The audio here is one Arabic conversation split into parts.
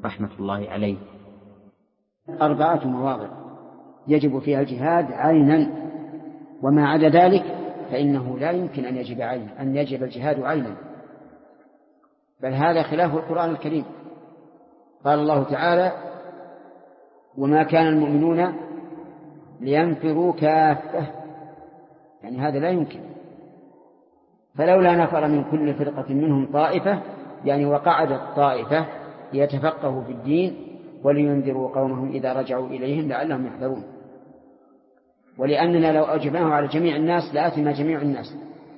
رحمة الله عليه. 4 مواضع يجب فيها الجهاد عينا، وما عدا ذلك فإنه لا يمكن أن يجب الجهاد عينا، بل هذا خلاف القرآن الكريم. قال الله تعالى: وما كان المؤمنون لينفروا كافة، يعني هذا لا يمكن. فلولا نفر من كل فرقة منهم طائفة، يعني وقعدت طائفة ليتفقهوا في الدين ولينذروا قومهم إذا رجعوا إليهم لعلهم يحذرون. ولأننا لو أوجبناه على جميع الناس لآثم جميع الناس،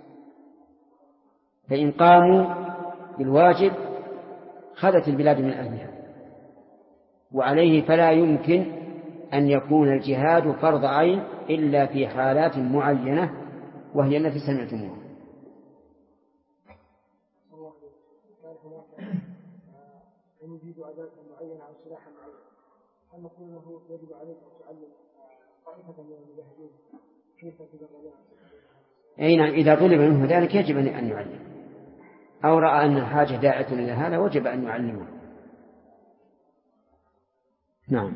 فإن قاموا بالواجب خلت البلاد من أهلها، وعليه فلا يمكن أن يكون الجهاد فرض عين إلا في حالات معينة وهي التي سمعتموها. يجيد أداة معينة أو سلاحا معين، هل نقول أنه يجب عليك أن تعلم طائفة من المجاهدين كيف تدربون؟ أي نعم، إذا طلب منه ذلك يجب أن يعلم، أو رأى أن الحاجة داعية إلى هذا وجب أن يعلمه. نعم.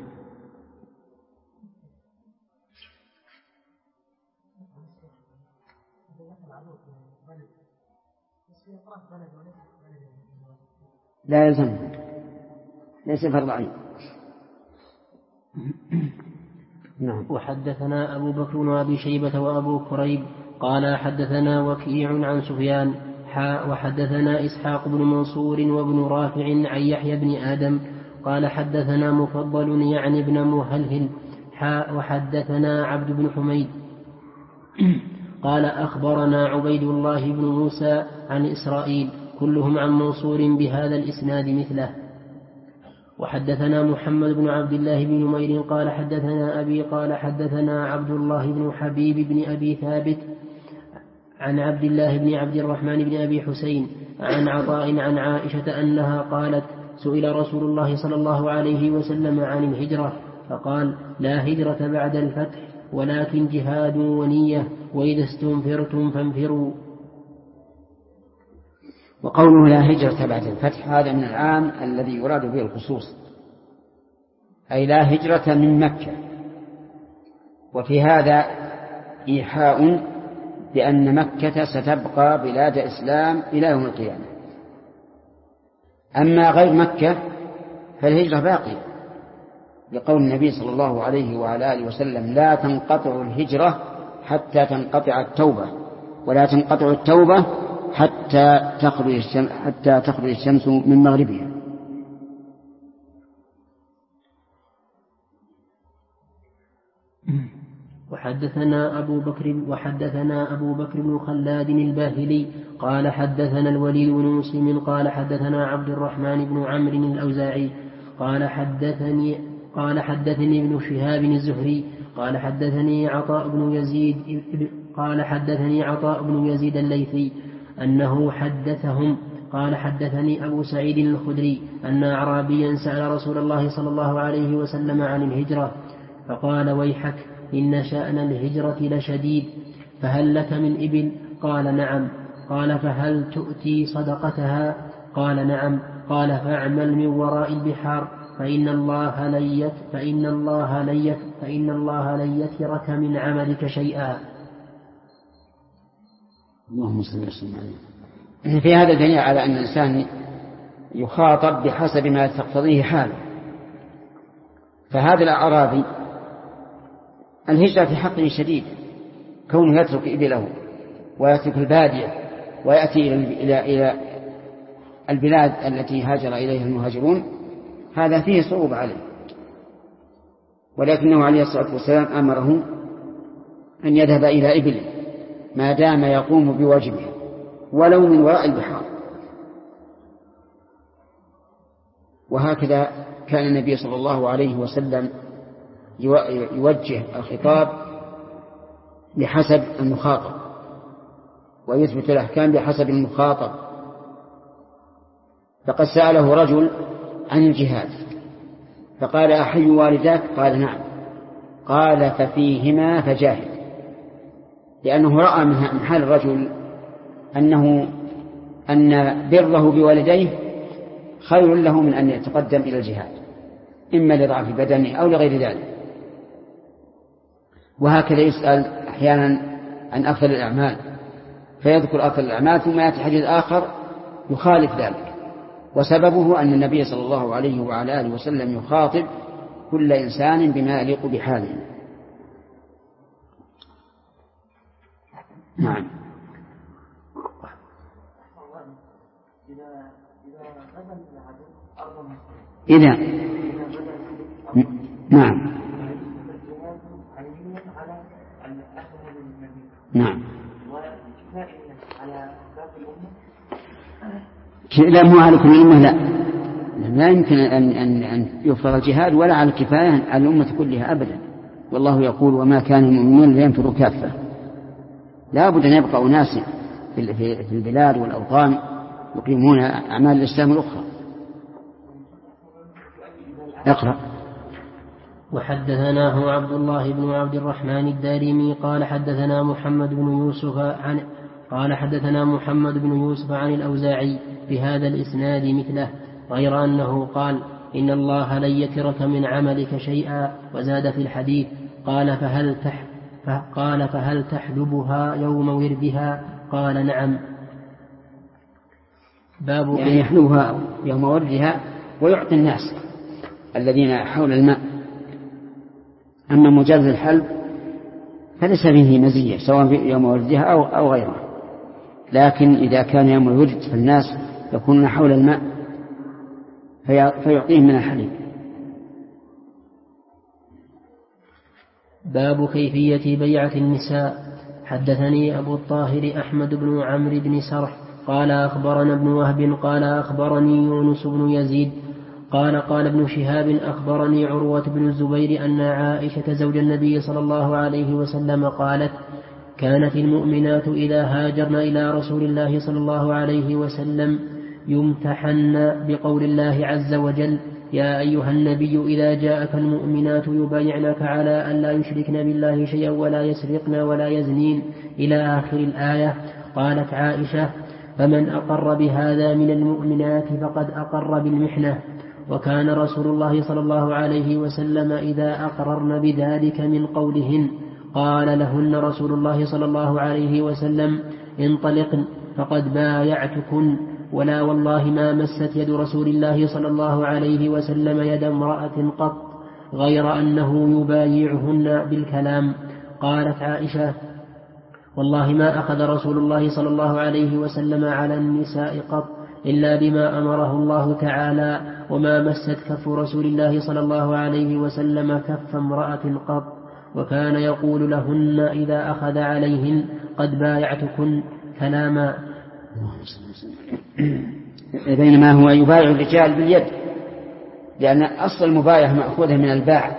لا يلزم، ليس فرض عين. نعم. وحدثنا أبو بكر وأبي شيبة وأبو كريب قال حدثنا وكيع عن سفيان وحدثنا إسحاق بن منصور وابن رافع عن يحيى بن آدم قال حدثنا مفضل يعني ابن مهلهل وحدثنا عبد بن حميد قال أخبرنا عبيد الله بن موسى عن إسرائيل كلهم عن منصور بهذا الإسناد مثله. وحدثنا محمد بن عبد الله بن نمير قال حدثنا أبي قال حدثنا عبد الله بن حبيب بن أبي ثابت عن عبد الله بن عبد الرحمن بن أبي حسين عن عطاء عن عائشة أنها قالت: سئل رسول الله صلى الله عليه وسلم عن الهجرة فقال: لا هجرة بعد الفتح ولكن جهاد ونية، وإذا استنفرتم فانفروا. وقوله لا هجرة بعد الفتح هذا من العام الذي يراد به الخصوص، أي لا هجرة من مكة. وفي هذا إيحاء بأن مكة ستبقى بلاد إسلام إلى يوم القيامة. أما غير مكة فالهجرة باقية، لقول النبي صلى الله عليه وعلى آله وسلم: لا تنقطع الهجرة حتى تنقطع التوبة، ولا تنقطع التوبة حتى تخرج الشمس من مغربها. وحدثنا أبو بكر بن خلاد الباهلي قال حدثنا الوليد بن مسلم قال حدثنا عبد الرحمن بن عمرو الأوزاعي قال حدثني ابن شهاب الزهري قال حدثني عطاء بن يزيد الليثي أنه حدثهم قال حدثني أبو سعيد الخدري أن أعرابيا سأل رسول الله صلى الله عليه وسلم عن الهجرة فقال: ويحك إن شأن الهجرة لشديد، فهل لك من إبل؟ قال: نعم. قال: فهل تؤتي صدقتها؟ قال: نعم. قال: فاعمل من وراء البحار فإن الله لن يترك من عملك شيئا. اللهم صل وسلم عليه. في هذا دليل على أن الإنسان يخاطب بحسب ما تقتضيه حاله. فهذا الأعرابي الهجرة في حقه شديد، كونه يترك إبله ويترك البادية ويأتي إلى البلاد التي هاجر إليها المهاجرون، هذا فيه صعوبة عليه. ولكنه عليه الصلاة والسلام أمره أن يذهب إلى إبله ما دام يقوم بواجبه ولو من وراء البحار. وهكذا كان النبي صلى الله عليه وسلم يوجه الخطاب بحسب المخاطب ويثبت الأحكام بحسب المخاطب. فقد سأله رجل عن الجهاد فقال: أحي والداك؟ قال: نعم. قال: ففيهما فجاهد، لأنه رأى من حال الرجل أن بره بوالديه خير له من أن يتقدم إلى الجهاد، إما لضعف بدنه أو لغير ذلك. وهكذا يسأل أحيانا عن أفضل الأعمال فيذكر أفضل الأعمال ثم يأتي حديث آخر يخالف ذلك، وسببه أن النبي صلى الله عليه وعلى آله وسلم يخاطب كل إنسان بما يليق بحاله. نعم. إذا نعم نعم لا مو على كل الأمة، لا يمكن أن يفرض الجهاد ولا على الكفاية على الأمة كلها أبدا. والله يقول وما كان المؤمنون لينفروا كافة، لا بد أن يبقى أناس في البلاد والأوطان يقيمون أعمال الإسلام الأخرى. اقرأ. وحدثناه عبد الله بن عبد الرحمن الدارمي قال حدثنا محمد بن يوسف عن الأوزاعي بهذا الإسناد مثله، غير أنه قال إن الله لن يترك من عملك شيئا، وزاد في الحديث قال فهل تحلبها يوم وردها؟ قال نعم. باب يعني يحلبها يوم وردها ويعطي الناس الذين حول الماء. أما مجرد الحلب فليس فيه مزية سواء في يوم وردها أو غيره، لكن إذا كان يوم الورد فالناس يكونون حول الماء فيعطيهم من الحليب. باب كيفية بيعة النساء. حدثني أبو الطاهر أحمد بن عمرو بن سرح قال أخبرنا ابن وهب قال أخبرني يونس بن يزيد قال ابن شهاب أخبرني عروة بن الزبير أن عائشة زوج النبي صلى الله عليه وسلم قالت كانت المؤمنات إذا هاجرن إلى رسول الله صلى الله عليه وسلم يمتحن بقول الله عز وجل يا أيها النبي إذا جاءك المؤمنات يبايعنك على أن لا يشركن بالله شيئا ولا يسرقن ولا يزنين إلى آخر الآية. قالت عائشة فمن أقر بهذا من المؤمنات فقد أقر بالمحنة. وكان رسول الله صلى الله عليه وسلم إذا أقررن بذلك من قولهن قال لهن رسول الله صلى الله عليه وسلم انطلقن فقد بايعتكن. ولا والله ما مست يد رسول الله صلى الله عليه وسلم يد امرأة قط غير أنه يبايعهن بالكلام. قالت عائشة والله ما أخذ رسول الله صلى الله عليه وسلم على النساء قط إلا بما أمره الله تعالى، وما مست كف رسول الله صلى الله عليه وسلم كف امرأة قط، وكان يقول لهن إذا أخذ عليهن قد بايعتكن كلاما. بينما هو يبايع الرجال باليد، لأن أصل المبايعة مأخوذة من الباع،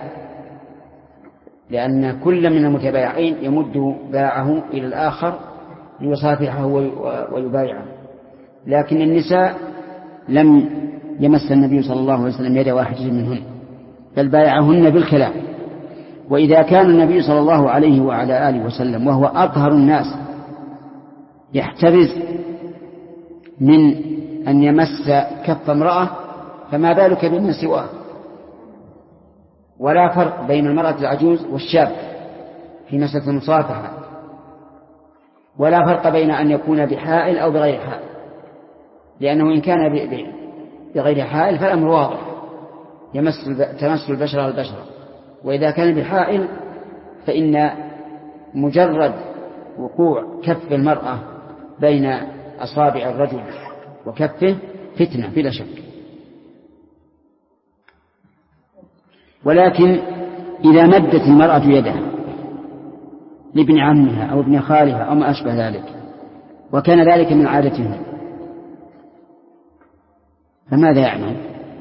لأن كل من المتبايعين يمد باعه إلى الآخر ليصافحه ويبايعه. لكن النساء لم يمس النبي صلى الله عليه وسلم يد واحدة منهن، بل بايعهن بالكلام. وإذا كان النبي صلى الله عليه وعلى آله وسلم وهو أطهر الناس يحترز من أن يمس كف امرأة، فما بالك بمن سواه. ولا فرق بين المرأة العجوز والشاب في مسألة المصافحة، ولا فرق بين أن يكون بحائل أو بغير حائل، لأنه إن كان بغير حائل فالأمر واضح، تمس البشرة البشرة. وإذا كان بحائل فإن مجرد وقوع كف المرأة بين أصابع الرجل وكفه فتنة بلا شك. ولكن إذا مدت المرأة يدها لابن عمها أو ابن خالها أو ما أشبه ذلك، وكان ذلك من عادتهم، فماذا يعمل؟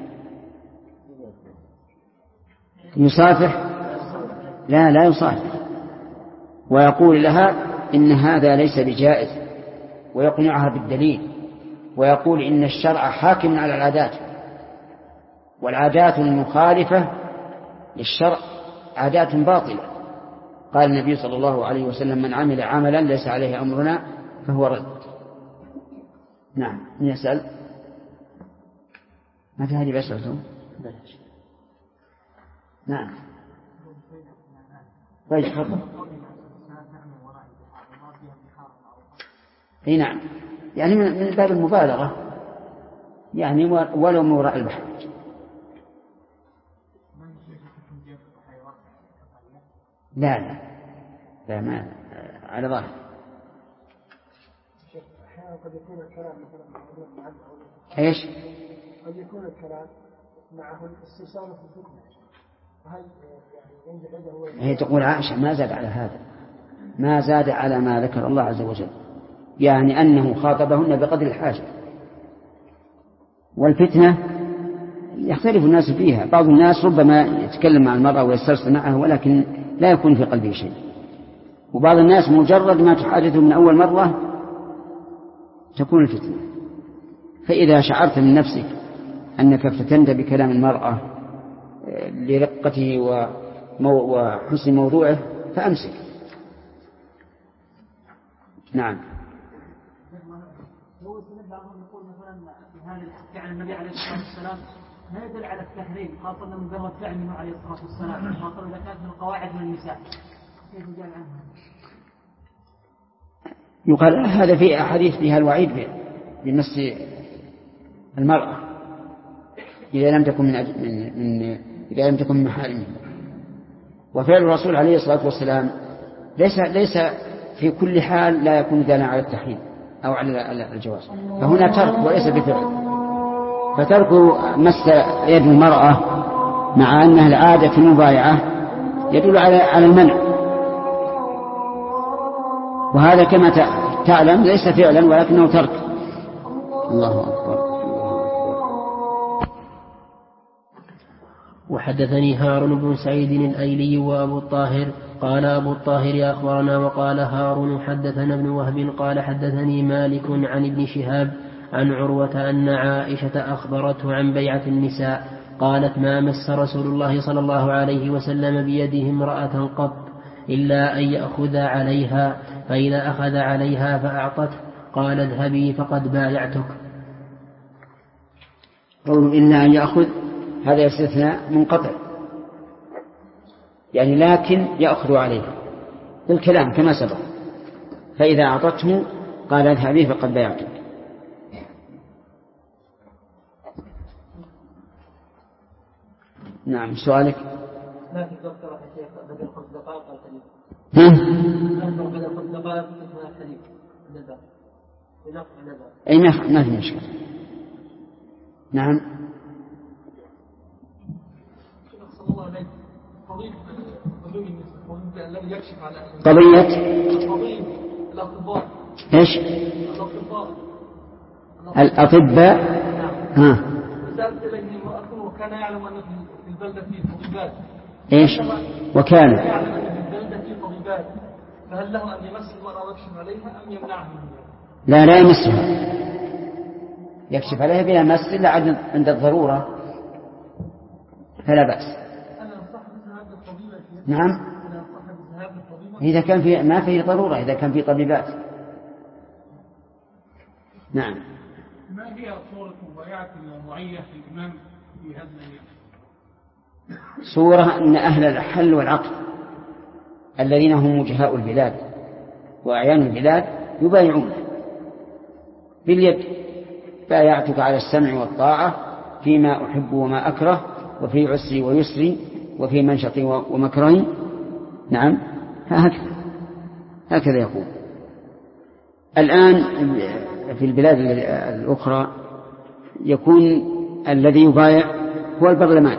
يصافح؟ لا يصافح، ويقول لها إن هذا ليس بجائز، ويقنعها بالدليل، ويقول إن الشرع حاكم على العادات، والعادات المخالفة للشرع عادات باطلة. قال النبي صلى الله عليه وسلم من عمل عملا ليس عليه أمرنا فهو رد. نعم. يسأل. ما في هذه بس نعم. طيب تفضل. اي نعم، يعني من باب المبالغة، يعني ولو من وراء البحر. لا ما على ظاهر. أحيانا قد يكون الكلام مثلا معه ايش؟ قد يكون الكلام معه الاستفسار في الحكم، فهل يعني ينجح عنده؟ هي تقول عائشة ما زاد على هذا، ما زاد على ما ذكر الله عز وجل، يعني أنه خاطبهن بقدر الحاجة. والفتنة يختلف الناس فيها، بعض الناس ربما يتكلم مع المرأة ويسترسل معها ولكن لا يكون في قلبه شيء، وبعض الناس مجرد ما تحادثه من أول مرة تكون الفتنة. فإذا شعرت من نفسك أنك افتتنت بكلام المرأة لرقته وحسن موضوعه فأمسك. نعم. هو بعضهم يقول مثلا في هذا الحكي عن النبي عليه الصلاة والسلام ما يدل على التحريم، خاصة مجرد فعل منه عليه الصلاة والسلام، خاصة إذا كانت من القواعد من النساء، كيف يجعل عنها؟ يقال هذا في أحاديث فيها الوعيد بمس المرأة إذا لم تكن من محارمه. وفعل الرسول عليه الصلاة والسلام ليس في كل حال لا يكون دالا على التحريم أو على الجواز، فهنا ترك وليس بفعل. فترك مس يد المرأة مع أنها العادة في المبايعة يدل على المنع، وهذا كما تعلم ليس فعلا ولكنه ترك. الله أكبر. وحدثني هارون بن سعيد الأيلي وأبو الطاهر قال أبو الطاهر أخبرنا، وقال هارون حدثنا ابن وهب قال حدثني مالك عن ابن شهاب عن عروة أن عائشة أخبرته عن بيعة النساء قالت ما مس رسول الله صلى الله عليه وسلم بيده امرأة قط إلا أن يأخذ عليها، فإذا أخذ عليها فأعطته قال اذهبي فقد بايعتك. قول إلا أن يأخذ هذا استثناء منقطع، يعني لكن يأخذ عليها بالكلام كما سبق، فإذا أعطته قال اذهبي فقد بايعتك. نعم. سؤالك. ما في دكتور الشيخ بدل 5 دقائق الحديث. بدل 5 دقائق اسمها الحديث نذر. أي ما في مشكلة. نعم. صلى الله عليه قضية الذي يكشف على قضية الأطباء. إيش؟ الأطباء. ها. سألت إليه امرأة وكان يعلم أن في البلدة فيه طبيبات. إيش؟ وكان يعلم أن في البلدة فيه طبيبات، فهل له أن يمس المرأة ويكشف عليها أم يمنعها منها؟ لا يمسها، يكشف عليها بلا مس إلا عند الضرورة فلا بأس. نعم. إذا كان في ما فيه ضرورة، إذا كان في طبيبات. نعم. ما هي صورة مبايعة المعية للإمام في هذا الأيام؟ صورة أن أهل الحل والعقد الذين هم وجهاء البلاد وأعيان البلاد يبايعون باليد، بايعتك على السمع والطاعة فيما أحب وما أكره، وفي عسري ويسري، وفي منشطي ومكرهي. نعم. هكذا يقول. الآن في البلاد الأخرى يكون الذي يبايع هو البرلمان،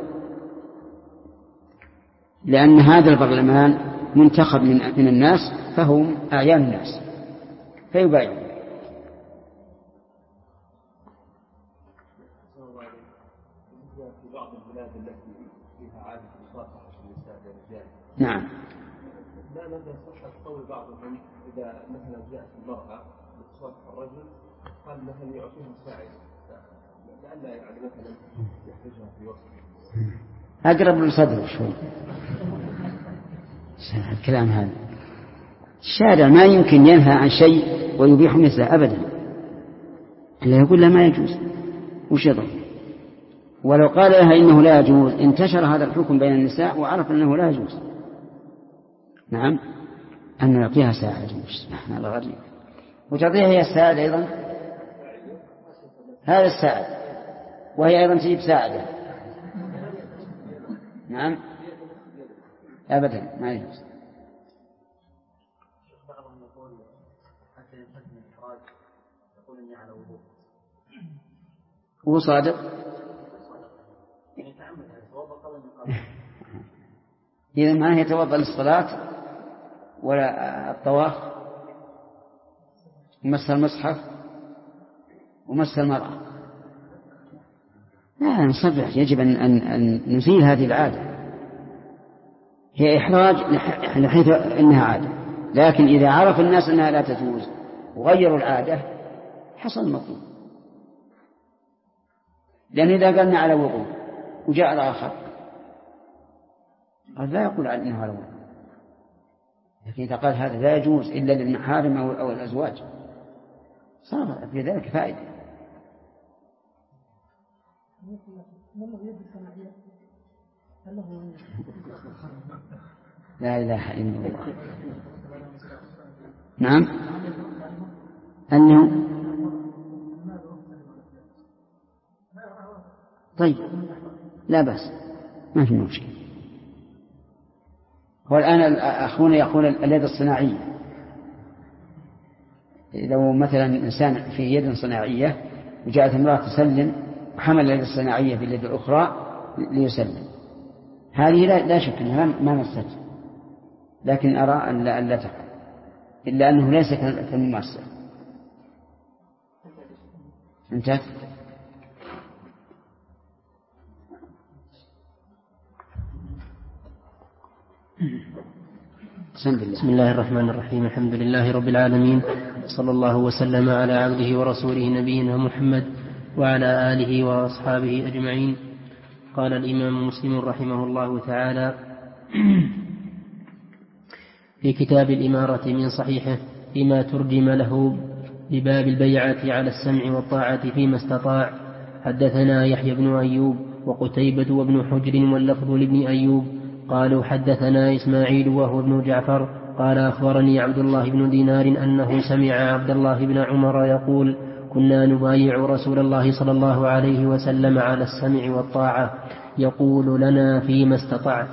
لأن هذا البرلمان منتخب من الناس فهم أعيان الناس فيبايعون. نعم. لا مثلا صح قول بعضهم إذا مثلا جاءت المرأة بتصافح الرجل قال مثلا يعطيها مساعدة لألا يعني مثلا يحتاجها في وقت أقرب للصدر شوي الكلام هذا. الشارع ما يمكن ينهى عن شيء ويبيح مثله أبدا، إلا يقول لا ما يجوز وش يضر. ولو قال لها إنه لا يجوز انتشر هذا الحكم بين النساء وعرف أنه لا يجوز. نعم، أن نعطيها ساعة يجوز. نحن الله غريب. وتعطيها هي الساعة أيضا، هذا الساعة، وهي أيضا تجيب ساعة. نعم أبدا ما يجوز. بعضهم يقول حتى ينفتن الإحراج يقول إني على وضوء. هو صادق يعني تعمد هذا توضأ قبل المقابل. إذا ما يتوضأ للصلاة ولا الطواف ومس المصحف ومس المرأة. لا نصبح، يجب أن نزيل هذه العادة. هي إحراج لحيث إنها عادة، لكن إذا عرف الناس أنها لا تجوز وغيروا العادة حصل المطلوب. لأن إذا قلنا على وضوء وجاء الآخر قال لا يقول عن إنه على وضوء، لكن إذا قال هذا لا يجوز إلا للمحارم أو الأزواج صار في ذلك فائدة. لا إله إلا الله. نعم أنه طيب لا بأس ما في مشكلة. والآن أخونا يقول اليد الصناعية، لو مثلا إنسان في يد صناعية وجاءت امرأة تسلم وحمل اليد الصناعية باليد الأخرى ليسلم، هذه لا شك أنها ما مست، لكن أرى أن لا تفعل إلا أنه ليس كالممارسة. انتهت. بسم الله الرحمن الرحيم. الحمد لله رب العالمين، صلى الله وسلم على عبده ورسوله نبينا محمد وعلى آله وأصحابه أجمعين. قال الإمام مسلم رحمه الله تعالى في كتاب الإمارة من صحيحه فيما ترجم له بباب البيعة على السمع والطاعة فيما استطاع: حدثنا يحيى بن أيوب وقتيبة وابن حجر واللفظ لابن أيوب قالوا حدثنا إسماعيل وهو ابن جعفر قال أخبرني عبد الله بن دينار أنه سمع عبد الله بن عمر يقول: كنا نبايع رسول الله صلى الله عليه وسلم على السمع والطاعة يقول لنا فيما استطعت.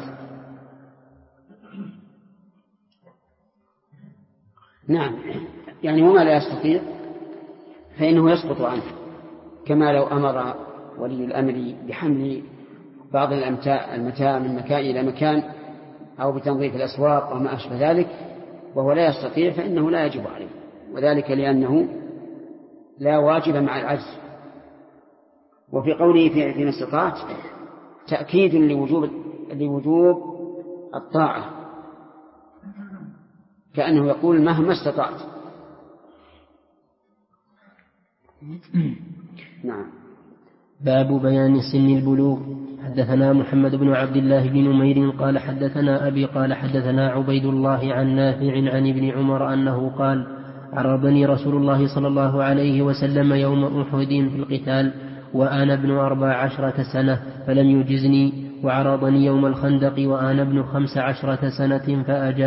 نعم، يعني وما لا يستطيع فإنه يسقط عنه، كما لو أمر ولي الأمر بحمل بعض المتاع من مكان إلى مكان أو بتنظيف الأسواق وما أشبه ذلك وهو لا يستطيع فإنه لا يجب عليه، وذلك لأنه لا واجب مع العجز. وفي قوله فيما استطعت تأكيد لوجوب الطاعة، كأنه يقول مهما استطعت. نعم. باب بيان سن البلوغ. حدثنا محمد بن عبد الله بن نمير قال حدثنا أبي قال حدثنا عبيد الله عن نافع عن ابن عمر أنه قال: عرضني رسول الله صلى الله عليه وسلم يوم أحد في القتال وأنا ابن 14 سنة فلم يجزني، وعرضني يوم الخندق وأنا ابن 15 سنة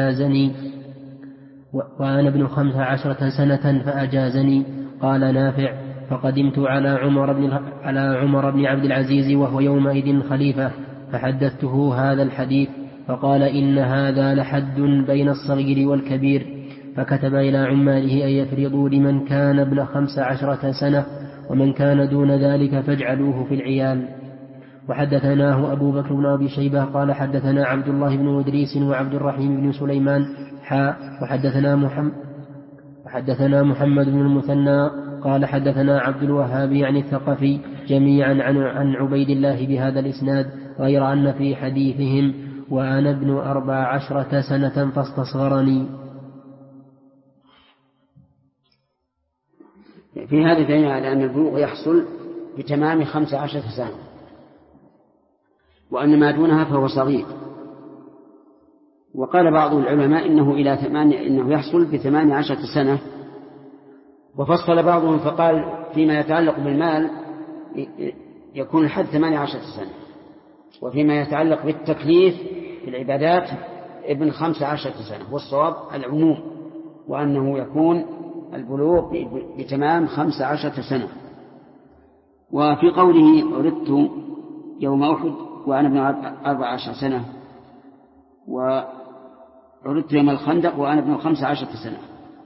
فأجازني. قال نافع: فقدمت على عمر بن عبد العزيز وهو يومئذ خليفة فحدثته هذا الحديث فقال: إن هذا لحد بين الصغير والكبير، فكتب إلى عماله أن يفرضوا لمن كان ابن 15 سنة ومن كان دون ذلك فاجعلوه في العيال. وحدثناه أبو بكر بن أبي شيبة قال حدثنا عبد الله بن إدريس وعبد الرحيم بن سليمان وحدثنا محمد بن المثنى قال حدثنا عبد الوهاب يعني الثقفي جميعا عن عبيد الله بهذا الإسناد، غير أن في حديثهم وأنا ابن 14 سنة فاستصغرني. في هذا دليل على أن البلوغ يحصل بتمام 15 سنة، وأن ما دونها فهو صغير. وقال بعض العلماء إنه يحصل ب18 سنة، وفصل بعضهم فقال فيما يتعلق بالمال يكون الحد 18 سنة. وفيما يتعلق بالتكليف في العبادات ابن 15 سنة، والصواب العموم، وأنه يكون البلوغ بتمام 15 سنة. وفي قوله عرضت يوم أحد وأنا ابن 14 سنة، وعرضت يوم الخندق وأنا ابن 15 سنة،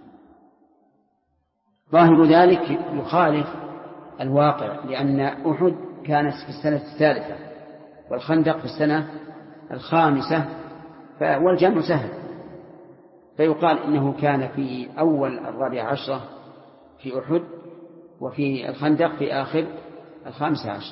ظاهر ذلك يخالف الواقع، لأن أحد كانت في السنة الثالثة والخندق في السنة الخامسة، والجمع سهل، فيقال إنه كان في أول 14 في أحد وفي الخندق في آخر 15.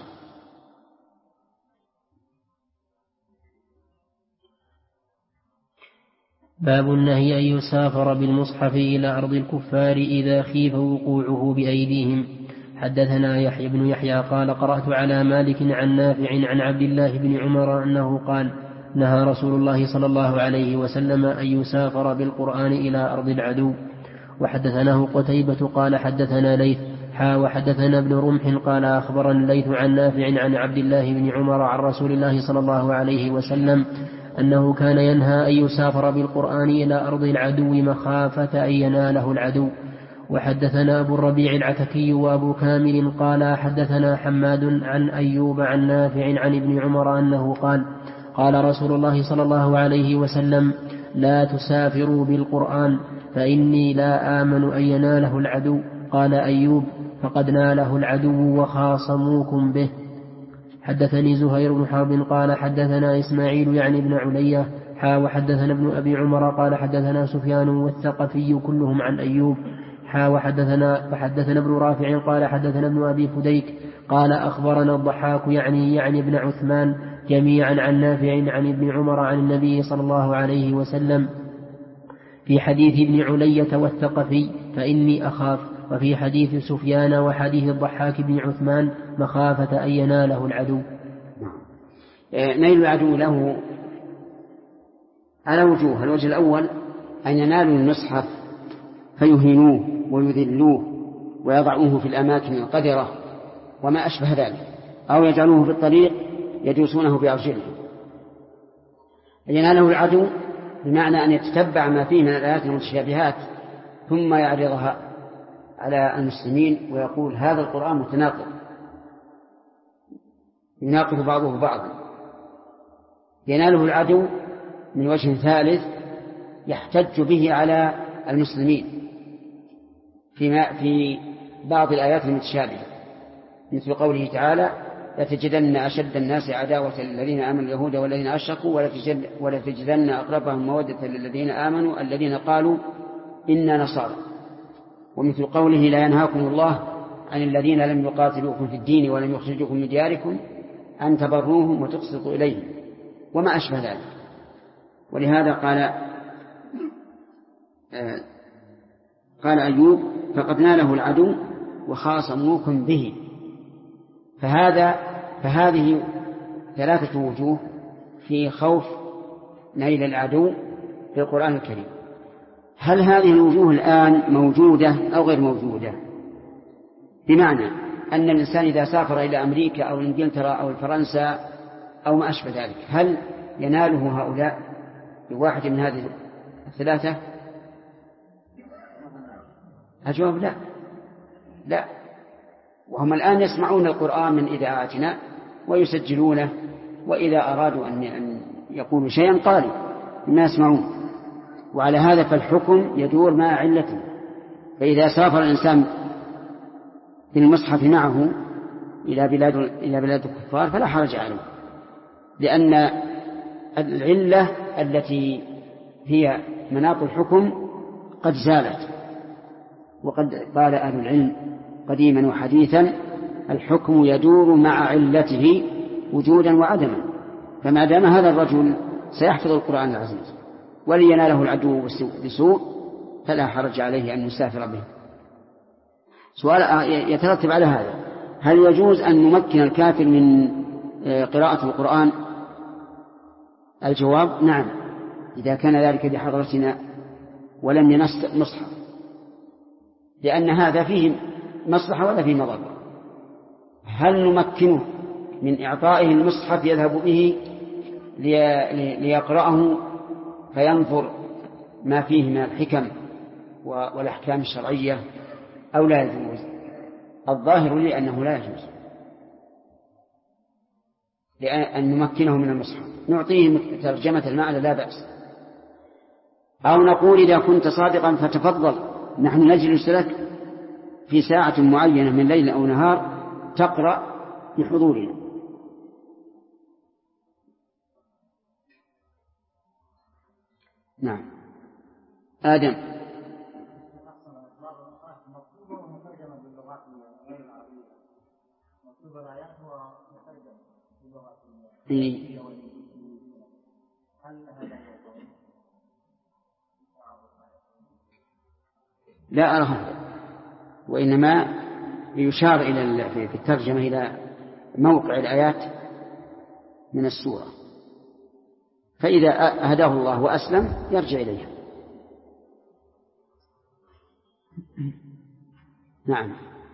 باب النهي أن يسافر بالمصحف إلى أرض الكفار إذا خيف وقوعه بأيديهم. حدثنا يحيى بن يحيى قال قرأت على مالك عن نافع عن عبد الله بن عمر أنه قال نهى رسول الله صلى الله عليه وسلم أن يسافر بالقرآن إلى أرض العدو. وحدثناه قتيبة قال حدثنا ليث وحدثنا ابن رمح قال أخبرنا الليث عن نافع عن عبد الله بن عمر عن رسول الله صلى الله عليه وسلم أنه كان ينهى أن يسافر بالقرآن إلى أرض العدو مخافة أن يناله العدو. وحدثنا أبو الربيع العتكي وأبو كامل قال حدثنا حماد عن أيوب عن نافع عن ابن عمر أنه قال رسول الله صلى الله عليه وسلم لا تسافروا بالقرآن فإني لا آمن أن يناله العدو. قال أيوب فقد ناله العدو وخاصموكم به. حدثني زهير بن حرب قال حدثنا إسماعيل يعني ابن علية وحدثنا ابن أبي عمر قال حدثنا سفيان والثقفي كلهم عن أيوب فحدثنا ابن رافع قال حدثنا ابن أبي فديك قال أخبرنا الضحاك يعني ابن عثمان جميعا عن نافع عن ابن عمر عن النبي صلى الله عليه وسلم في حديث ابن علية والثقفي فإني أخاف، وفي حديث سفيان وحديث الضحاك بن عثمان مخافة أن يناله العدو. نيل العدو له على وجوه. الوجه الأول أن ينالوا المصحف فيهينوه ويذلوه ويضعوه في الأماكن القذرة وما أشبه ذلك، أو يجعلوه في الطريق يدوسونه بأرجلهم. يناله العدو بمعنى أن يتتبع ما فيه من الآيات المتشابهات ثم يعرضها على المسلمين ويقول هذا القرآن متناقض، يناقض بعضه بعضا. يناله العدو من وجه ثالث يحتج به على المسلمين في بعض الآيات المتشابهة، مثل قوله تعالى لتجدن أشد الناس عداوة للذين آمنوا اليهود والذين أشركوا ولتجدن أقربهم مودة للذين آمنوا الذين قالوا إنا نصارى. ومثل قوله لا ينهاكم الله عن الذين لم يقاتلوكم في الدين ولم يخرجوكم من دياركم أن تبروهم وتقسطوا إليهم وما أشبه ذلك. ولهذا قال أيوب فقد ناله العدو وخاصموكم به. فهذه ثلاثة وجوه في خوف نيل العدو في القرآن الكريم. هل هذه الوجوه الآن موجودة أو غير موجودة؟ بمعنى أن الإنسان إذا سافر إلى أمريكا أو إنجلترا أو فرنسا أو ما أشبه ذلك هل يناله هؤلاء بواحد من هذه الثلاثة؟ الجواب لا. وهم الآن يسمعون القرآن من إذاعاتنا ويسجلونه، وإذا أرادوا أن يقولوا شيئا قالوا ما يسمعون. وعلى هذا فالحكم يدور مع علته. فإذا سافر الإنسان بالمصحف معه إلى بلاد الكفار فلا حرج عليه، لأن العلة التي هي مناط الحكم قد زالت. وقد قال أهل العلم قديما وحديثا الحكم يدور مع علته وجودا وعدما. فما دام هذا الرجل سيحفظ القرآن العزيز وليناله العدو بسوء فلا حرج عليه أن يسافر به. سؤال يترتب على هذا: هل يجوز أن نمكن الكافر من قراءة القرآن؟ الجواب نعم، إذا كان ذلك بحضرتنا ولم يمس مصحف، لأن هذا فيه مصلحة ولا فيه مضرة. هل نمكنه من إعطائه المصحف يذهب به ليقرأه فينظر ما فيه من الحكم والأحكام الشرعية أو لا يجوز؟ الظاهر لي أنه لا يجوز، لأن نمكنه من المصحف نعطيه ترجمة المعنى لا بأس، أو نقول إذا كنت صادقا فتفضل نحن نجلس لك في ساعة معينة من ليل أو نهار تقرأ بحضورنا. نعم. آدم. إيه؟ لا أرى هذا، وإنما يشار في الترجمة إلى موقع الآيات من السورة، فإذا هداه الله وأسلم يرجع إليها. نعم.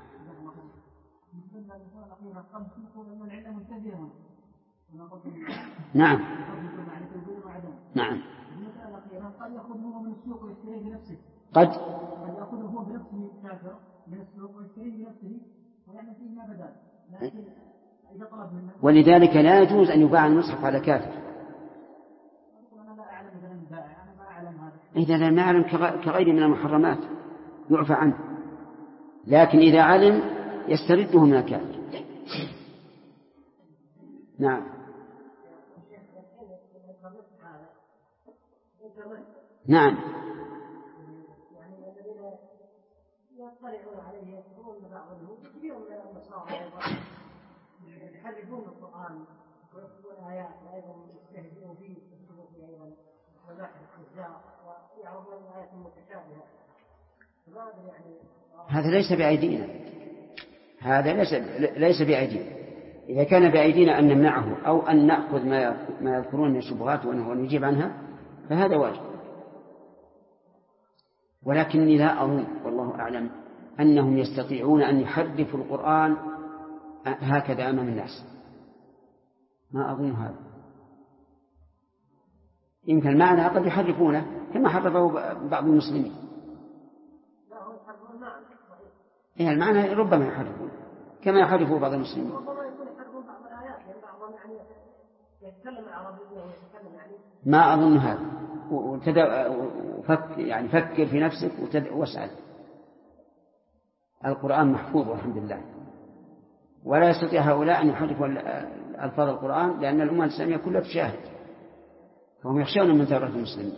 نعم. نعم. قد يأخذ هو من السوق ويشتريه بنفسه. قد يأخذه هو بنفسه كافر من السوق ويشتريه بنفسه ويعمل فيه ما بدال، لكن إذا طلب منه. ولذلك لا يجوز أن يباع المصحف على كافر. أنا لا أعلم مثلا البائع، أنا ما أعلم هذا. إذا لا نعلم كغير من المحرمات يعفى عنه، لكن إذا علم يسترده من الكافر. نعم. نعم. يعني الذين يطلعون عليه يذكرون بعضهم كثير من النصارى ايضا يحرفون القران ويكتبون ايات وايضا يستهزئون فيه ويكتبون فيه ايضا مباحث الخزاع ويعرضون الايات المتشابهه. فما ادري يعني هذا ليس بأيدينا، هذا ليس بأيدينا. إذا كان بأيدينا أن نمنعه أو أن نأخذ ما يذكرون من الشبهات ونجيب عنها فهذا واجب، ولكني لا أظن والله أعلم أنهم يستطيعون أن يحرفوا القرآن هكذا أمام الناس، ما أظن هذا. يمكن المعنى قد يحرفونه كما حرفه بعض المسلمين. إيه المعنى ربما يحرفون كما يحرفه بعض المسلمين. ما أظن هذا. يعني فكر في نفسك واسأل. القرآن محفوظ والحمد لله، ولا يستطيع هؤلاء أن يحرفوا ألفاظ القرآن، لأن الأمة الإسلامية كلها تشاهد، فهم يخشون من ثورة المسلمين.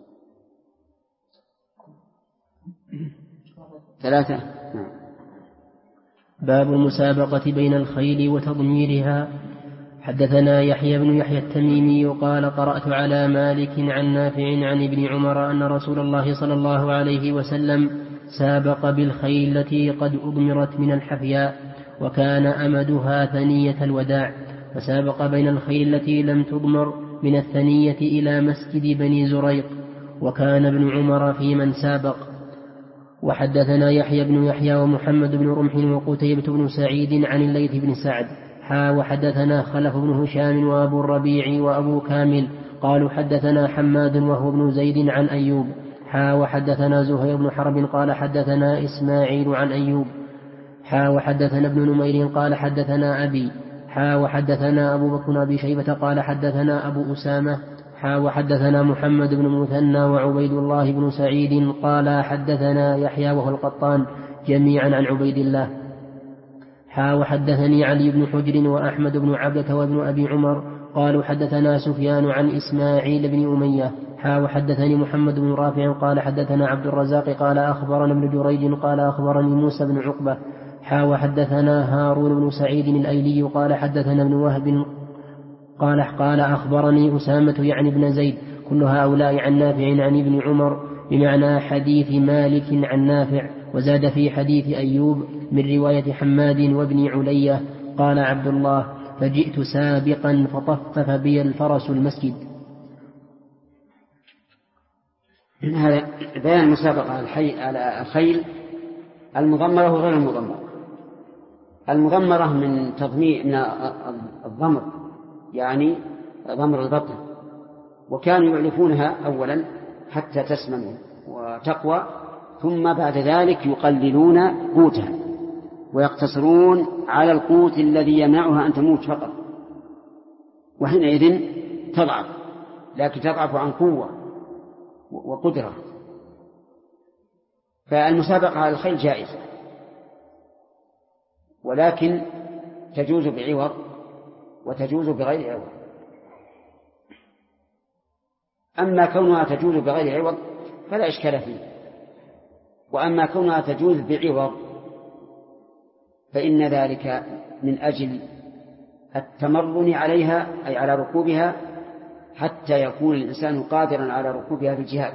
3. نعم. باب المسابقة بين الخيل وتضميرها. حدثنا يحيى بن يحيى التميمي قال قرأت على مالك عن نافع عن ابن عمر أن رسول الله صلى الله عليه وسلم سابق بالخيل التي قد أضمرت من الحفياء، وكان أمدها ثنية الوداع، فسابق بين الخيل التي لم تضمر من الثنية إلى مسجد بني زريق، وكان ابن عمر في من سابق. وحدثنا يحيى بن يحيى ومحمد بن رمح وقتيبة بن سعيد عن الليث بن سعد وحدثنا خلف بن هشام وأبو الربيع وأبو كامل قالوا حدثنا حماد وهو ابن زيد عن أيوب وحدثنا زهير بن حرب قال حدثنا إسماعيل عن أيوب وحدثنا ابن نمير قال حدثنا أبي وحدثنا أبو بكر أبي شيبة قال حدثنا أبو أسامة وحدثنا محمد بن مثنى وعبيد الله بن سعيد قال حدثنا يحيى وهو القطان جميعا عن عبيد الله وحدثني علي بن حجر وأحمد بن عبدة وابن أبي عمر قالوا حدثنا سفيان عن إسماعيل بن أمية وحدثني محمد بن رافع قال حدثنا عبد الرزاق قال أخبرنا ابن جريج قال أخبرني موسى بن عقبة وحدثنا هارون بن سعيد الأيلي قال حدثنا ابن وهب قال أخبرني أسامة يعني ابن زيد كل هؤلاء عن نافع عن ابن عمر بمعنى حديث مالك عن نافع، وزاد في حديث أيوب من رواية حماد وابن علية قال عبد الله فجئت سابقا فطفف بي الفرس المسجد. هذا بيان المسابقة على الخيل المضمرة وغير المضمرة. المضمرة من الضمر، يعني ضمر البطن، وكانوا يعلفونها أولا حتى تسمن وتقوى، ثم بعد ذلك يقللون قوتها ويقتصرون على القوت الذي يمنعها أن تموت فقط، وحينئذ تضعف، لكن تضعف عن قوة وقدرة. فالمسابقة على الخيل جائزة، ولكن تجوز بعوض وتجوز بغير عوض. أما كونها تجوز بغير عوض فلا إشكال فيه، وأما كونها تجوز بعوض فإن ذلك من أجل التمرن عليها، أي على ركوبها، حتى يكون الإنسان قادرا على ركوبها في الجهاد.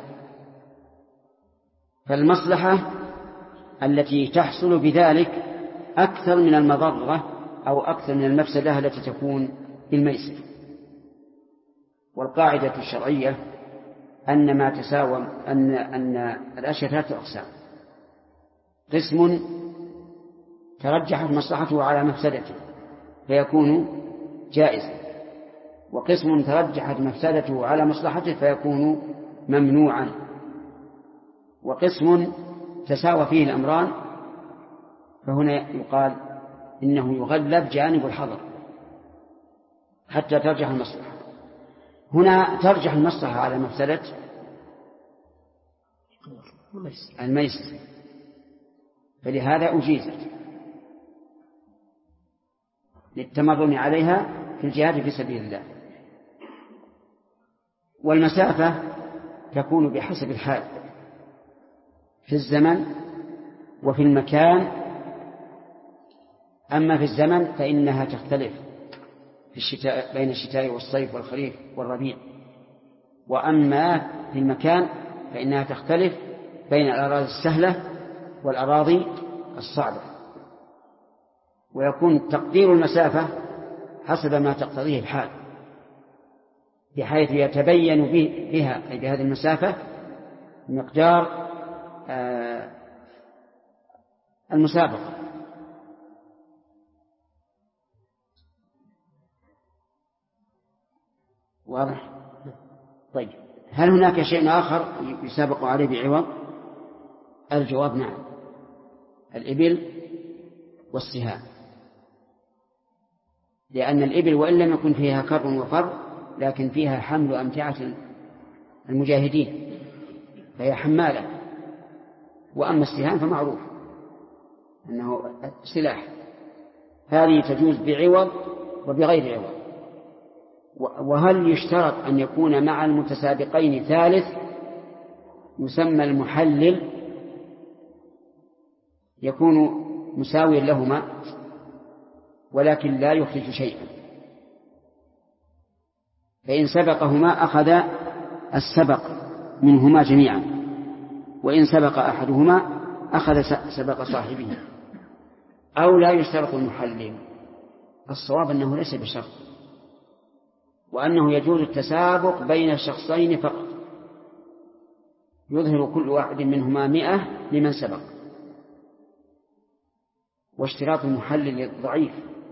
فالمصلحة التي تحصل بذلك أكثر من المضرة أو أكثر من المفسدة التي تكون بالميسر. والقاعدة الشرعية أن ما تساوم أن الأشياء 3 أقسام: قسم ترجحت مصلحته على مفسدته فيكون جائزا، وقسم ترجحت مفسدته على مصلحته فيكون ممنوعا، وقسم تساوى فيه الأمران فهنا يقال إنه يغلب جانب الحظر حتى ترجح المصلحة. هنا ترجح المصلحة على مفسدة الميسر، فلهذا أجيزت للتمرن عليها في الجهاد في سبيل الله. والمسافة تكون بحسب الحال في الزمن وفي المكان. أما في الزمن فإنها تختلف في الشتاء بين الشتاء والصيف والخريف والربيع، وأما في المكان فإنها تختلف بين الأراضي السهلة والأراضي الصعبة. ويكون تقدير المسافة حسب ما تقتضيه الحال، بحيث يتبين بها أي بهذه المسافة مقدار المسابقة. واضح؟ طيب، هل هناك شيء آخر يسابق عليه بعوض؟ الجواب نعم، الإبل والسهام، لأن الإبل وإن لم يكن فيها كر وفر لكن فيها حمل أمتعة المجاهدين فهي حمالة. وأما السهام فمعروف أنه سلاح، هذه تجوز بعوض وبغير عوض. وهل يشترط أن يكون مع المتسابقين ثالث يسمى المحلل يكون مساويا لهما ولكن لا يخرج شيئا؟ فإن سبقهما أخذ السبق منهما جميعا، وإن سبق أحدهما أخذ سبق صاحبه. أو لا يشترط المحلل. الصواب أنه ليس بشرط، وأنه يجوز التسابق بين الشخصين فقط، يظهر كل واحد منهما 100 لمن سبق. واشتراط المحلل ضعيف،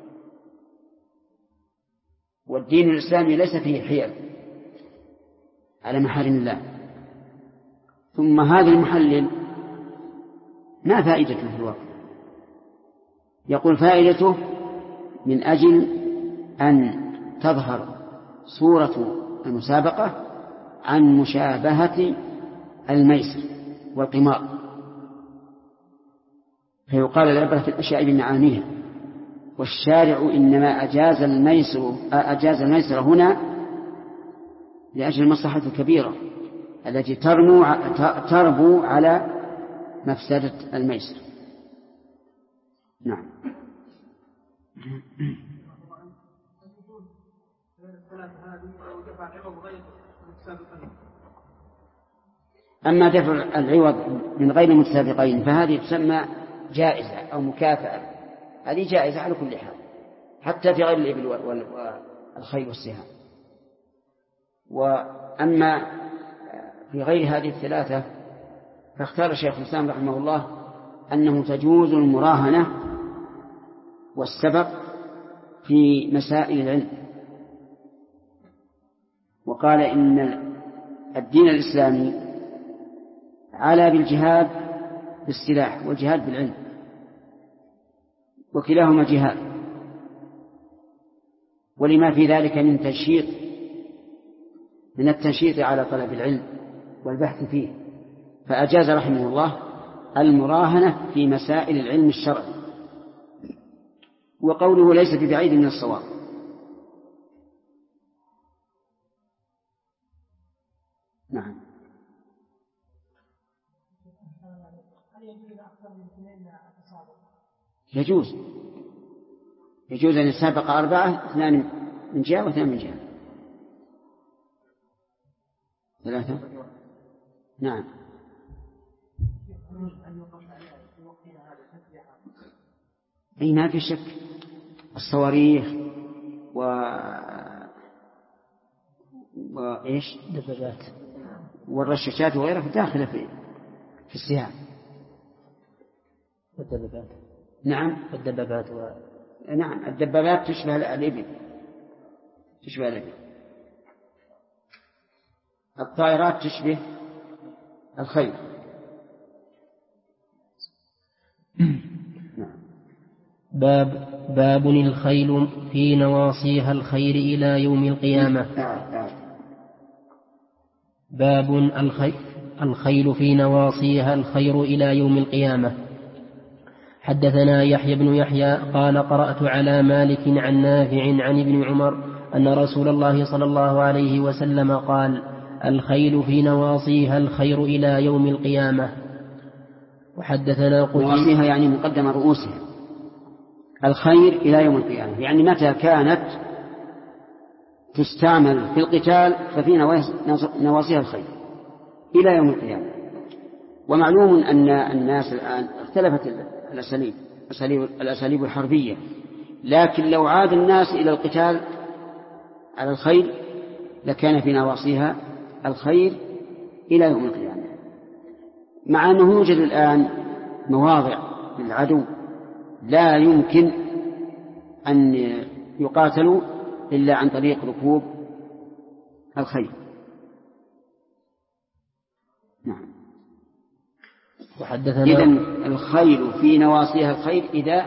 والدين الإسلامي ليس فيه حيل على محارم الله. ثم هذا المحلل ما فائدته في الواقع؟ يقول فائدته من أجل أن تظهر صورة المسابقة عن مشابهة الميسر والقمار، فيقال العبرة في الأشياء بمعانيها، والشارع إنما أجاز الميسر هنا لأجل المصلحة الكبيرة التي تربو على مفسدة الميسر. نعم. أما دفع العوض من غير المتسابقين فهذه تسمى جائزة أو مكافأة، هذه جائزة على كل حال حتى في غير الإبل والخيل والسهام. وأما في غير هذه الثلاثة فاختار الشيخ الإسلام رحمه الله أنه تجوز المراهنة والسبق في مسائل العلم، وقال إن الدين الإسلامي علا بالجهاد بالسلاح والجهاد بالعلم، وكلاهما جهاد، ولما في ذلك من التنشيط على طلب العلم والبحث فيه، فأجاز رحمه الله المراهنة في مسائل العلم الشرعي، وقوله ليس ببعيد من الصواب. نعم. يجوز أن يسابق 4، 2 من جهة و2 من جهة، 3. نعم. أي ما في شك، الصواريخ وإيش دبابات والرشاشات وغيرها داخلة في السهام. الدبابات. نعم. الدبابات نعم، الدبابات تشبه الإبل، الطائرات تشبه الخيل. باب الخيل في نواصيها الخير إلى يوم القيامة. باب الخيل في نواصيها الخير إلى يوم القيامة. حدثنا يحيى بن يحيى قال قرأت على مالك عن نافع عن ابن عمر أن رسول الله صلى الله عليه وسلم قال: الخيل في نواصيها الخير إلى يوم القيامة. وحدثنا نواصيها يعني مقدم رؤوسها، الخير إلى يوم القيامة يعني متى كانت تستعمل في القتال ففي نواصيها الخير إلى يوم القيامة. ومعلوم أن الناس الآن اختلفت الأساليب الحربية، لكن لو عاد الناس إلى القتال على الخير لكان في نواصيها الخير إلى يوم القيامة، مع أنه يوجد الآن مواضع للعدو لا يمكن أن يقاتلوا إلا عن طريق ركوب الخيل. نعم. إذن الخيل في نواصيها الخير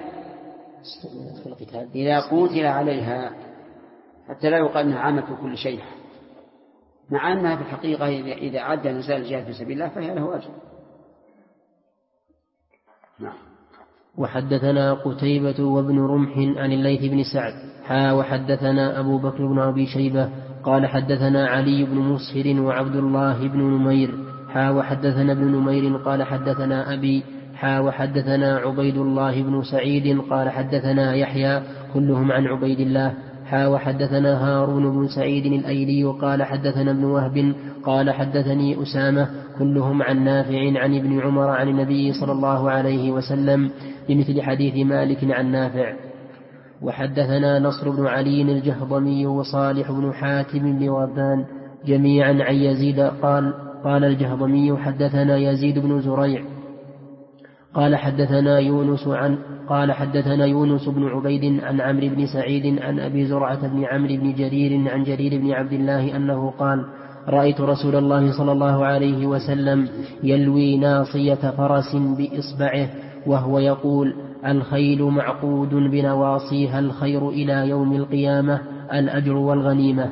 إذا قتل عليها، حتى لا يقال أنها عامة كل شيء، مع أنها في الحقيقة إذا عدى الإنسان الجهاد في سبيل الله فهي له أجر. نعم. وحدثنا قتيبة وابن رمح عن الليث بن سعد وحدثنا أبو بكر بن أبي شيبة قال حدثنا علي بن مسهر وعبد الله بن نمير وحدثنا ابن نمير قال حدثنا أبي وحدثنا عبيد الله بن سعيد قال حدثنا يحيى كلهم عن عبيد الله وحدثنا هارون بن سعيد الأيلي قال حدثنا ابن وهب قال حدثني أسامة كلهم عن نافع عن ابن عمر عن النبي صلى الله عليه وسلم بمثل حديث مالك عن نافع. وحدثنا نصر بن علي الجهضمي وصالح بن حاتم بن وردان جميعا عن يزيد قال الجهضمي حدثنا يزيد بن زريع قال حدثنا يونس بن عبيد عن عمرو بن سعيد عن أبي زرعة بن عمرو بن جرير عن جرير بن عبد الله أنه قال: رأيت رسول الله صلى الله عليه وسلم يلوي ناصية فرس بإصبعه وهو يقول: الخيل معقود بنواصيها الخير إلى يوم القيامة الأجر والغنيمة.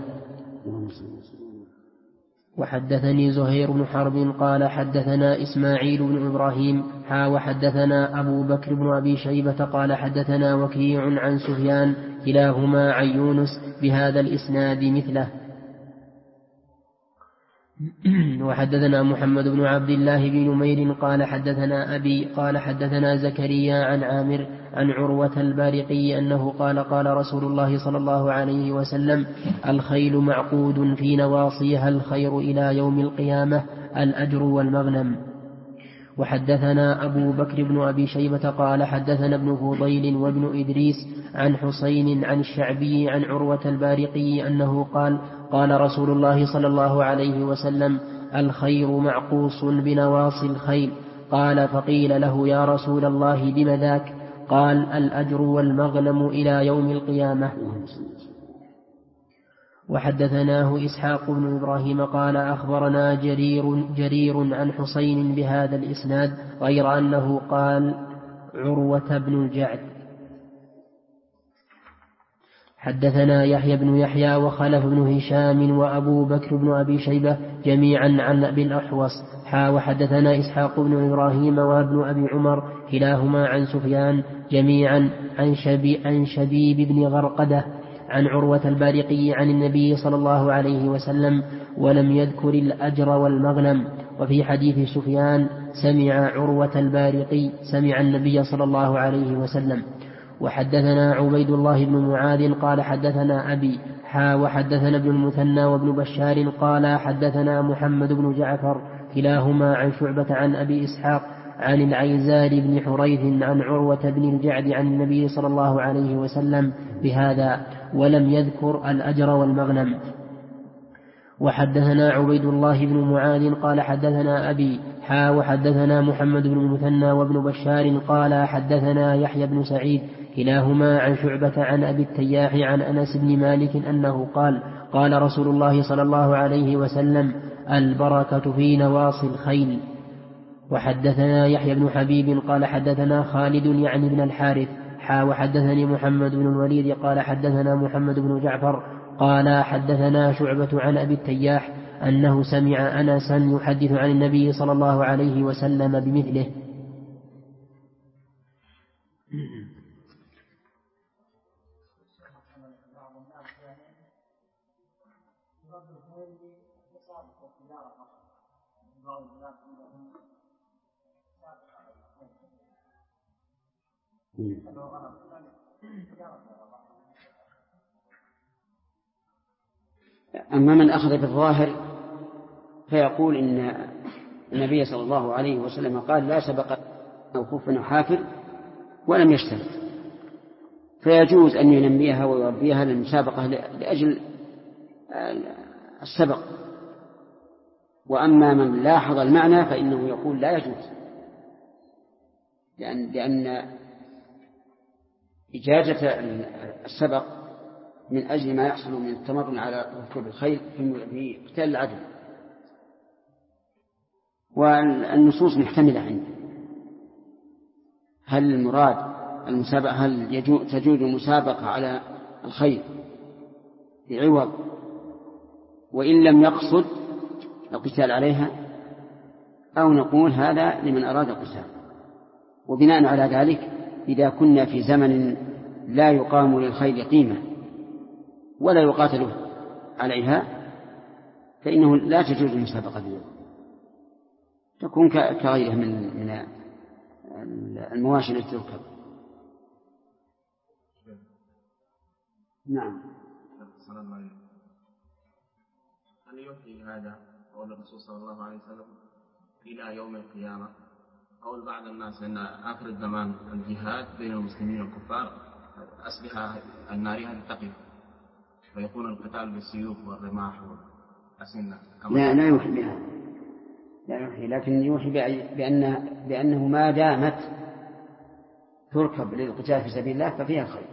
وحدثني زهير بن حرب قال حدثنا إسماعيل بن إبراهيم وحدثنا أبو بكر بن أبي شيبة قال حدثنا وكيع عن سفيان كلاهما عن يونس بهذا الإسناد مثله. وحدثنا محمد بن عبد الله بن نمير قال حدثنا أبي قال حدثنا زكريا عن عامر عن عروة البارقي أنه قال: قال رسول الله صلى الله عليه وسلم: الخيل معقود في نواصيها الخير إلى يوم القيامة الأجر والمغنم. وحدثنا أبو بكر بن أبي شيبة قال حدثنا ابن فضيل وابن إدريس عن حسين عن الشعبي عن عروة البارقي أنه قال: قال رسول الله صلى الله عليه وسلم: الخير معقوص بنواصي الخيل. قال: فقيل له: يا رسول الله بم ذاك؟ قال: الأجر والمغنم إلى يوم القيامة. وحدثناه إسحاق بن إبراهيم قال: أخبرنا جرير عن حسين بهذا الإسناد غير أنه قال: عروة بن الجعد. حدثنا يحيى بن يحيى وخلف بن هشام وأبو بكر بن أبي شيبة جميعا عن أبي الأحوص وحدثنا إسحاق بن إبراهيم وابن أبي عمر كلاهما عن سفيان جميعا عن شبيب بن غرقدة عن عروة البارقي عن النبي صلى الله عليه وسلم، ولم يذكر الأجر والمغنم. وفي حديث سفيان: سمع عروة البارقي سمع النبي صلى الله عليه وسلم. وحدثنا عبيد الله بن معاذ قال: حدثنا أبي وحدثنا ابن المثنى وابن بشار قال: حدثنا محمد بن جعفر كلاهما عن شعبة عن أبي إسحاق عن العيزار بن حريث عن عروة بن الجعد عن النبي صلى الله عليه وسلم بهذا، ولم يذكر الأجر والمغنم. وحدثنا عبيد الله بن معاذ قال: حدثنا أبي وحدثنا محمد بن المثنى وابن بشار قال: حدثنا يحيى بن سعيد كلاهما عن شعبة عن أبي التياح عن أنس بن مالك أنه قال: قال رسول الله صلى الله عليه وسلم: البركة في نواصي الخيل. وحدثنا يحيى بن حبيب قال: حدثنا خالد يعني بن الحارث وحدثني محمد بن الوليد قال: حدثنا محمد بن جعفر قال: حدثنا شعبة عن أبي التياح أنه سمع أنسا يحدث عن النبي صلى الله عليه وسلم بمثله. أما من أخذ بالظاهر فيقول إن النبي صلى الله عليه وسلم قال: لا سبق أو خف أو حافر ولم يشترط، فيجوز أن ينميها ويربيها للمسابقة لأجل السبق. وأما من لاحظ المعنى فإنه يقول لا يجوز، لأن إجازة السبق من أجل ما يحصل من التمرن على ركوب الخيل في قتال العدو، والنصوص محتملة عنده. هل المراد المسابقة، هل تجوز المسابقة على الخيل بعوض وإن لم يقصد القتال عليها، أو نقول هذا لمن أراد القتال؟ وبناء على ذلك إذا كنا في زمن لا يقام للخيل قيمة ولا يقاتل عليها فإنه لا تجوز المسابقة به، تكون كغيرها من المواشي التي تركب. نعم. هل يوحي هذا قول الرسول صلى الله عليه وسلم إلى يوم القيامة؟ قول بعض الناس أن آخر الزمان الجهاد بين المسلمين والكفار، أسلحة النارية تقف ويكون القتال بالسيوف والرماح والأسنة. لا يوحي بها، لا يوحي، لكن يوحي بأنه ما دامت تركب للقتال في سبيل الله ففيها خير.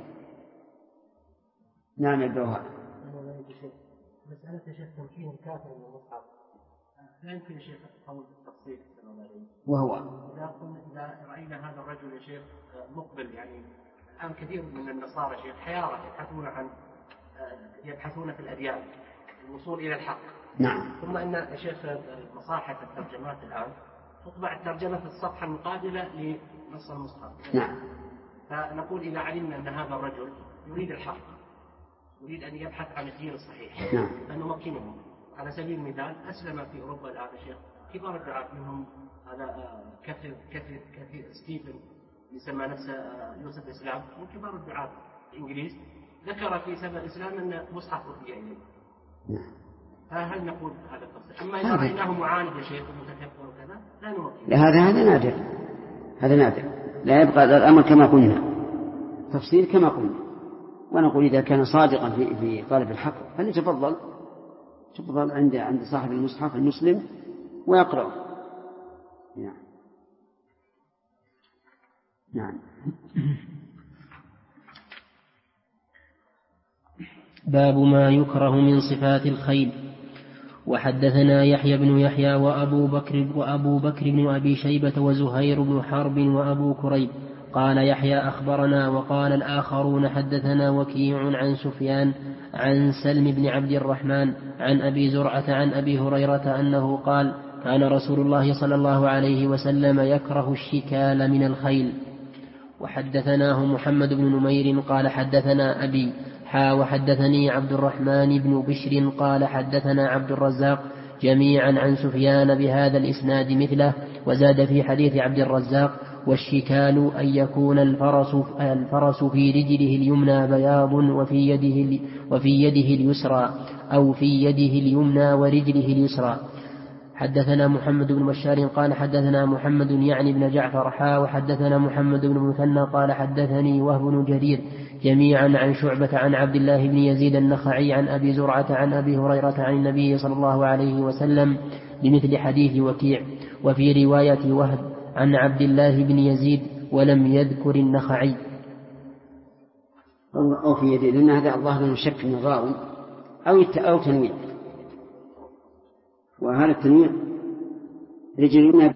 نعم الدوهاء. مسألة يا شيخ تمكين الكافر من المصحف لا يمكن يا شيخ قول التفصيل. وهو إذا رأينا هذا الرجل يا شيخ مقبل، يعني الآن كثير من النصارى شيخ حيارى يبحثون في الأديان الوصول إلى الحق. نعم. ثم أن يا شيخ مصاحف الترجمات الآن تطبع الترجمة في الصفحة المقابلة لنص المصحف. نعم. فنقول إذا علمنا أن هذا الرجل يريد الحق، يريد أن يبحث عن الدين الصحيح، نعم، فنمكنه. على سبيل المثال أسلم في أوروبا الآن شيخ كبار الدعاة، منهم هذا كثير ستيفن يسمى نفسه يوسف الإسلام، من كبار الدعاة الإنجليز، ذكر في سبب الإسلام أن مصحف أهدي إليه. فهل نقول هذا التفصيل؟ أما إذا رأيناه معاند يا شيخ ومتكبر وكذا لا نمكنه. هذا نادر، هذا نادر، لا يبقى الأمر كما قلنا، تفصيل كما قلنا. ونقول إذا كان صادقا في طالب الحق فليتفضل عند صاحب المصحف المسلم ويقرأ. نعم. باب ما يكره من صفات الخيل. وحدثنا يحيى بن يحيى وأبو بكر بن أبي شيبة وزهير بن حرب وأبو كريب. قال يحيى أخبرنا، وقال الآخرون حدثنا وكيع عن سفيان عن سلم بن عبد الرحمن عن أبي زرعة عن أبي هريرة أنه قال: كان رسول الله صلى الله عليه وسلم يكره الشكال من الخيل. وحدثناه محمد بن نمير قال حدثنا أبي وحدثني عبد الرحمن بن بشر قال حدثنا عبد الرزاق جميعا عن سفيان بهذا الإسناد مثله، وزاد في حديث عبد الرزاق: والشكال أن يكون الفرس في رجله اليمنى بياض وفي يده اليسرى، أو في يده اليمنى ورجله اليسرى. حدثنا محمد بن بشار قال حدثنا محمد يعني بن جعفر وحدثنا محمد بن مثنى قال حدثني وهب بن جرير جميعا عن شعبة عن عبد الله بن يزيد النخعي عن أبي زرعة عن أبي هريرة عن النبي صلى الله عليه وسلم بمثل حديث وكيع، وفي رواية وهب عن عبد الله بن يزيد ولم يذكر النخعي. أو في يده، لأن هذا الظاهر من شك من الراوي أو تنوين، وهذا التنوين رجل